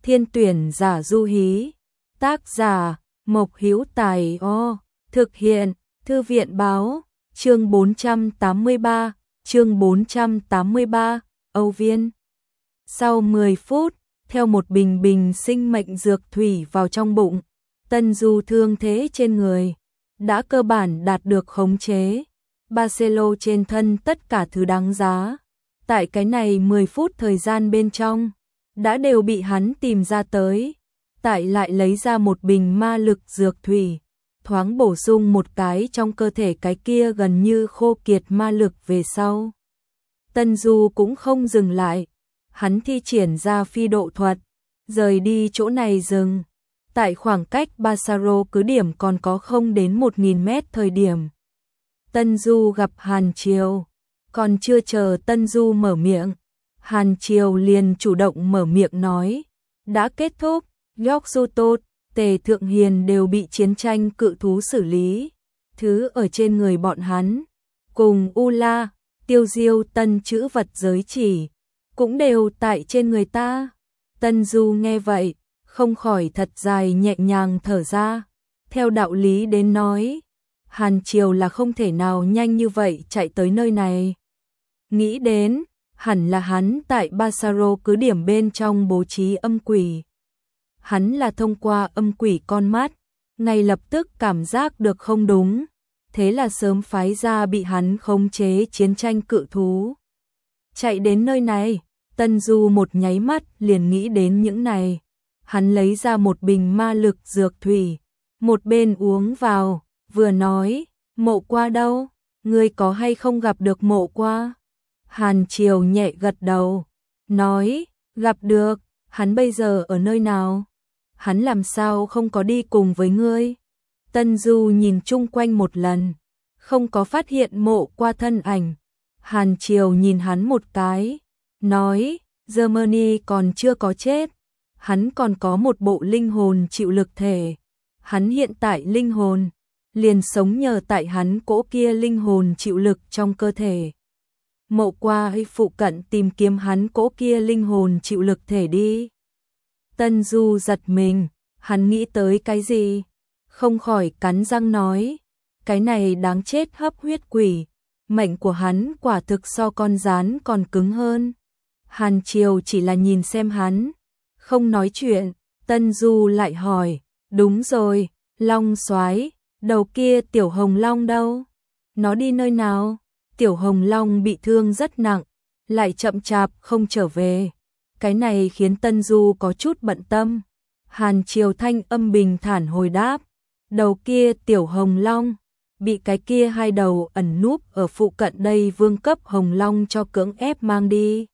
Thiên tuyển giả du hí. Tác giả Mộc Hữu Tài. Thực hiện Thư viện báo. Chương 483. Chương 483. Âu Viên. Sau 10 phút, theo một bình bình sinh mệnh dược thủy vào trong bụng, Tân Du thương thế trên người đã cơ bản đạt được khống chế. Barcelo trên thân tất cả thứ đáng giá, tại cái này 10 phút thời gian bên trong, đã đều bị hắn tìm ra tới. Tại lại lấy ra một bình ma lực dược thủy, thoáng bổ sung một cái trong cơ thể cái kia gần như khô kiệt ma lực về sau. Tân Du cũng không dừng lại, hắn thi triển ra phi độ thuật, rời đi chỗ này dừng. Tại khoảng cách Barcelo cứ điểm còn có không đến 1000 mét thời điểm, Tân Du gặp Hàn Triều. Còn chưa chờ Tân Du mở miệng, Hàn Triều liền chủ động mở miệng nói, đã kết thúc, York Su Tốt, Tề Thượng Hiền đều bị chiến tranh cự thú xử lý. Thứ ở trên người bọn hắn, cùng U La, Tiêu Diêu tân chữ vật giới chỉ, cũng đều tại trên người ta. Tân Du nghe vậy, không khỏi thật dài nhẹ nhàng thở ra. Theo đạo lý đến nói, Hàn Triều là không thể nào nhanh như vậy chạy tới nơi này. Nghĩ đến, hẳn là hắn tại Barcelo cứ điểm bên trong bố trí âm quỷ. Hắn là thông qua âm quỷ con mắt, ngay lập tức cảm giác được không đúng, thế là sớm phái ra bị hắn khống chế chiến tranh cự thú. Chạy đến nơi này, Tân Du một nháy mắt liền nghĩ đến những này. Hắn lấy ra một bình ma lực dược thủy, một bên uống vào, vừa nói, Mộ Qua đâu? Ngươi có hay không gặp được Mộ Qua? Hàn Triều nhẹ gật đầu, nói, gặp được, hắn bây giờ ở nơi nào? Hắn làm sao không có đi cùng với ngươi? Tân Du nhìn chung quanh một lần, không có phát hiện Mộ Qua thân ảnh. Hàn Triều nhìn hắn một cái, nói, Germany còn chưa có chết, hắn còn có một bộ linh hồn chịu lực thể. Hắn hiện tại linh hồn liền sống nhờ tại hắn cỗ kia linh hồn chịu lực trong cơ thể. Mộ Qua hay phụ cận tìm kiếm hắn cỗ kia linh hồn chịu lực thể đi. Tân Du giật mình, hắn nghĩ tới cái gì? Không khỏi cắn răng nói, cái này đáng chết hấp huyết quỷ, mệnh của hắn quả thực so con gián còn cứng hơn. Hàn Triều chỉ là nhìn xem hắn, không nói chuyện. Tân Du lại hỏi, đúng rồi, Long Soái, đầu kia Tiểu Hồng Long đâu? Nó đi nơi nào? Tiểu Hồng Long bị thương rất nặng, lại chậm chạp không trở về. Cái này khiến Tân Du có chút bận tâm. Hàn Triều thanh âm bình thản hồi đáp, đầu kia Tiểu Hồng Long bị cái kia hai đầu ẩn núp ở phụ cận đây vương cấp Hồng Long cho cưỡng ép mang đi.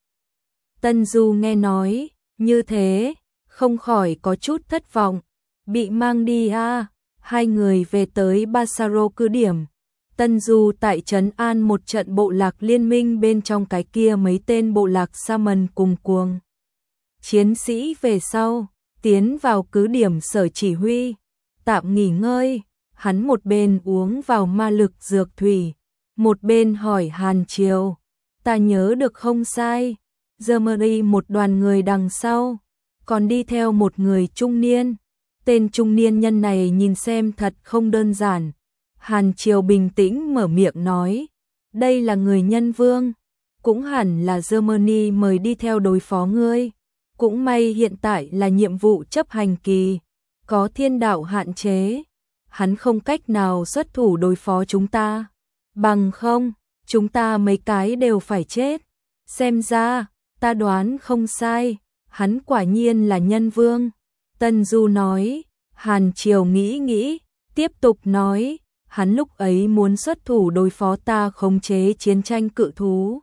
Tân Du nghe nói như thế, không khỏi có chút thất vọng. Bị mang đi à? Hai người về tới Barcelo cứ điểm. Tân Du tại trấn an một trận bộ lạc liên minh bên trong cái kia mấy tên bộ lạc Saman cùng cuồng chiến sĩ về sau, tiến vào cứ điểm sở chỉ huy, tạm nghỉ ngơi. Hắn một bên uống vào ma lực dược thủy, một bên hỏi Hàn Triều, ta nhớ được không sai, Germany một đoàn người đằng sau, còn đi theo một người trung niên. Tên trung niên nhân này nhìn xem thật không đơn giản. Hàn Triều bình tĩnh mở miệng nói, đây là người Nhân Vương, cũng hẳn là Germany mời đi theo đối phó ngươi. Cũng may hiện tại là nhiệm vụ chấp hành kỳ, có thiên đạo hạn chế, hắn không cách nào xuất thủ đối phó chúng ta. Bằng không, chúng ta mấy cái đều phải chết. Xem ra, ta đoán không sai, hắn quả nhiên là Nhân Vương. Tân Du nói. Hàn Triều nghĩ nghĩ, tiếp tục nói, hắn lúc ấy muốn xuất thủ đối phó ta khống chế chiến tranh cự thú.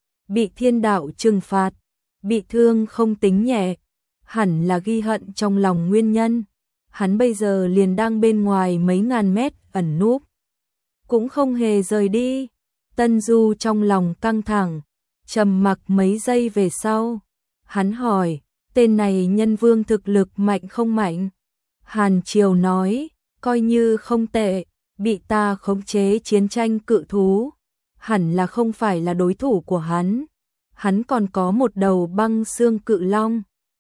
Bị thiên đạo trừng phạt, bị thương không tính nhẹ, hẳn là ghi hận trong lòng nguyên nhân. Hắn bây giờ liền đang bên ngoài mấy ngàn mét ẩn núp, cũng không hề rời đi. Tân Du trong lòng căng thẳng, trầm mặc mấy giây về sau. Hắn hỏi, tên này Nhân Vương thực lực mạnh không mạnh? Hàn Triều nói, coi như không tệ, bị ta khống chế chiến tranh cự thú, hẳn là không phải là đối thủ của hắn. Hắn còn có một đầu băng xương cự long,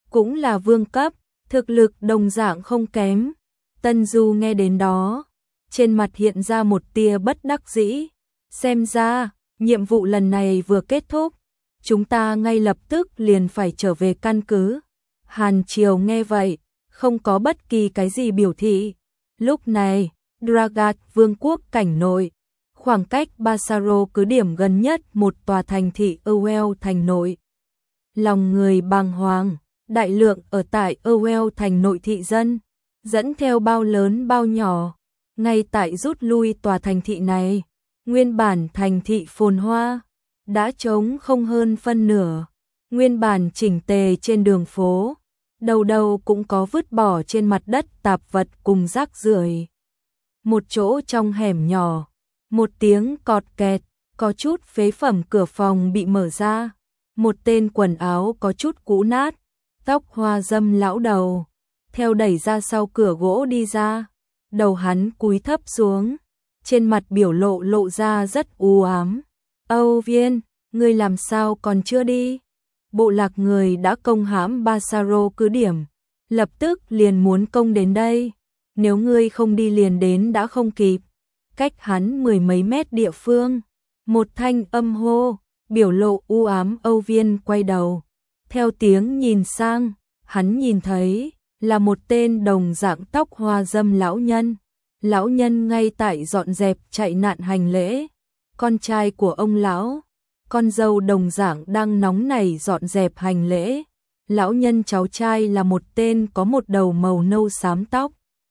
cũng là vương cấp, thực lực đồng dạng không kém. Tân Du nghe đến đó, trên mặt hiện ra một tia bất đắc dĩ, xem ra, nhiệm vụ lần này vừa kết thúc, chúng ta ngay lập tức liền phải trở về căn cứ. Hàn Triều nghe vậy, không có bất kỳ cái gì biểu thị. Lúc này, Dragat vương quốc cảnh nội, khoảng cách Basaro cứ điểm gần nhất một tòa thành thị Ewell thành nội. Lòng người bàng hoàng, đại lượng ở tại Ewell thành nội thị dân, dẫn theo bao lớn bao nhỏ, ngay tại rút lui tòa thành thị này. Nguyên bản thành thị phồn hoa, đã trống không hơn phân nửa. Nguyên bản chỉnh tề trên đường phố, đầu đầu cũng có vứt bỏ trên mặt đất tạp vật cùng rác rưởi. Một chỗ trong hẻm nhỏ, một tiếng cọt kẹt, có chút phế phẩm cửa phòng bị mở ra. Một tên quần áo có chút cũ nát, tóc hoa râm lão đầu, theo đẩy ra sau cửa gỗ đi ra. Đầu hắn cúi thấp xuống, trên mặt biểu lộ ra rất u ám. Âu Viên, ngươi làm sao còn chưa đi? Bộ lạc người đã công hãm Basaro cứ điểm, lập tức liền muốn công đến đây. Nếu ngươi không đi liền đến đã không kịp. Cách hắn mười mấy mét địa phương, một thanh âm hô, biểu lộ u ám. Âu Viên quay đầu, theo tiếng nhìn sang, hắn nhìn thấy là một tên đồng dạng tóc hoa râm lão nhân. Lão nhân ngay tại dọn dẹp chạy nạn hành lễ. Con trai của ông lão, con dâu đồng dạng đang nóng nảy dọn dẹp hành lễ. Lão nhân cháu trai là một tên có một đầu màu nâu xám tóc,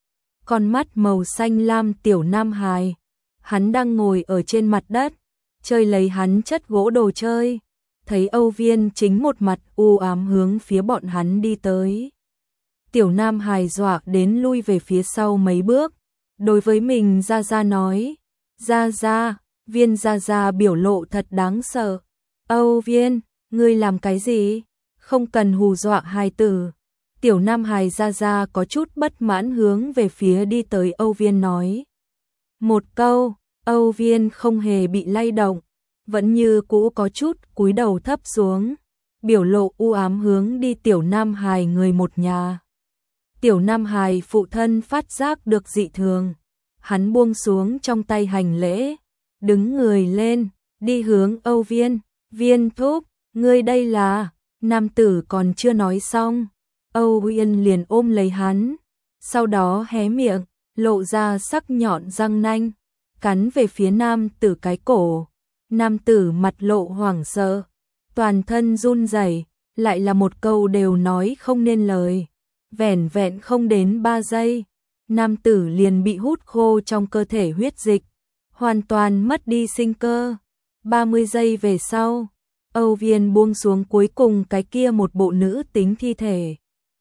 con mắt màu xanh lam tiểu nam hài. Hắn đang ngồi ở trên mặt đất, chơi lấy hắn chất gỗ đồ chơi. Thấy Âu Viên chính một mặt u ám hướng phía bọn hắn đi tới. Tiểu nam hài dọa đến lui về phía sau mấy bước. Đối với mình Gia Gia nói, Gia Gia, Viên Gia Gia biểu lộ thật đáng sợ. Âu Viên, ngươi làm cái gì? Không cần hù dọa hài tử. Tiểu nam hài Gia Gia có chút bất mãn hướng về phía đi tới Âu Viên nói. Một câu, Âu Viên không hề bị lay động, vẫn như cũ có chút cúi đầu thấp xuống, biểu lộ u ám hướng đi tiểu nam hài người một nhà. Tiểu nam hài phụ thân phát giác được dị thường, hắn buông xuống trong tay hành lễ, đứng người lên, đi hướng Âu Viên. Viên thúc, ngươi đây là... Nam tử còn chưa nói xong, Âu Viên liền ôm lấy hắn, sau đó hé miệng, lộ ra sắc nhọn răng nanh, cắn về phía nam tử cái cổ. Nam tử mặt lộ hoảng sợ, toàn thân run rẩy, lại là một câu đều nói không nên lời. Vẻn vẹn không đến 3 giây, nam tử liền bị hút khô trong cơ thể huyết dịch, hoàn toàn mất đi sinh cơ. 30 giây về sau, Âu Viên buông xuống cuối cùng cái kia một bộ nữ tính thi thể.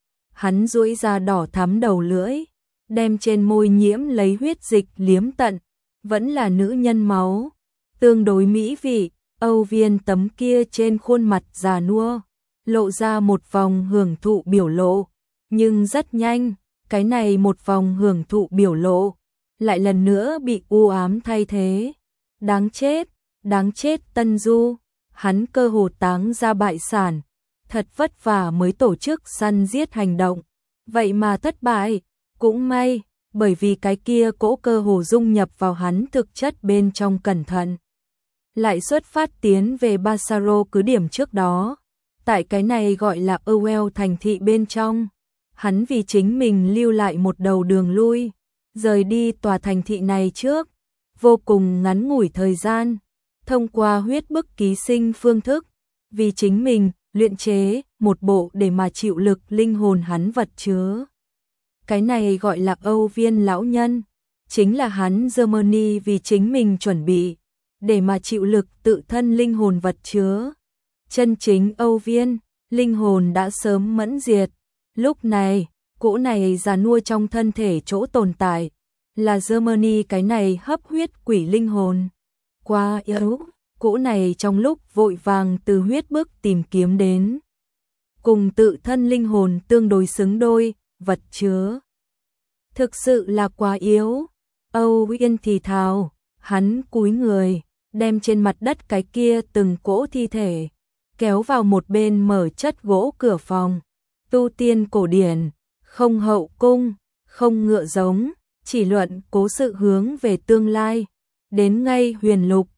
Hắn duỗi ra đỏ thắm đầu lưỡi, đem trên môi nhiễm lấy huyết dịch liếm tận, vẫn là nữ nhân máu, tương đối mỹ vị. Âu Viên tấm kia trên khuôn mặt già nua, lộ ra một vòng hưởng thụ biểu lộ, nhưng rất nhanh, cái này một vòng hưởng thụ biểu lộ, lại lần nữa bị u ám thay thế. Đáng chết Tân Du, hắn cơ hồ táng ra bại sản, thật vất vả mới tổ chức săn giết hành động, vậy mà thất bại. Cũng may, bởi vì cái kia cỗ cơ hồ dung nhập vào hắn thực chất bên trong cẩn thận. Lại xuất phát tiến về Basaro cứ điểm trước đó, tại cái này gọi là Ewell thành thị bên trong, hắn vì chính mình lưu lại một đầu đường lui, rời đi tòa thành thị này trước, vô cùng ngắn ngủi thời gian, thông qua huyết bức ký sinh phương thức, vì chính mình luyện chế một bộ để mà chịu lực linh hồn hắn vật chứa. Cái này gọi là Âu Viên lão nhân, chính là hắn Germany vì chính mình chuẩn bị, để mà chịu lực tự thân linh hồn vật chứa. Chân chính Âu Viên, linh hồn đã sớm mẫn diệt. Lúc này, cỗ này già nua trong thân thể chỗ tồn tại, là Germany cái này hấp huyết quỷ linh hồn. Qua yếu, cỗ này trong lúc vội vàng từ huyết bức tìm kiếm đến, cùng tự thân linh hồn tương đối xứng đôi, vật chứa. Thực sự là quá yếu. Âu Viên thì thào, hắn cúi người, đem trên mặt đất cái kia từng cỗ thi thể, kéo vào một bên mở chất gỗ cửa phòng, tu tiên cổ điển, không hậu cung, không ngựa giống, chỉ luận cố sự hướng về tương lai. Đến ngay huyền lục,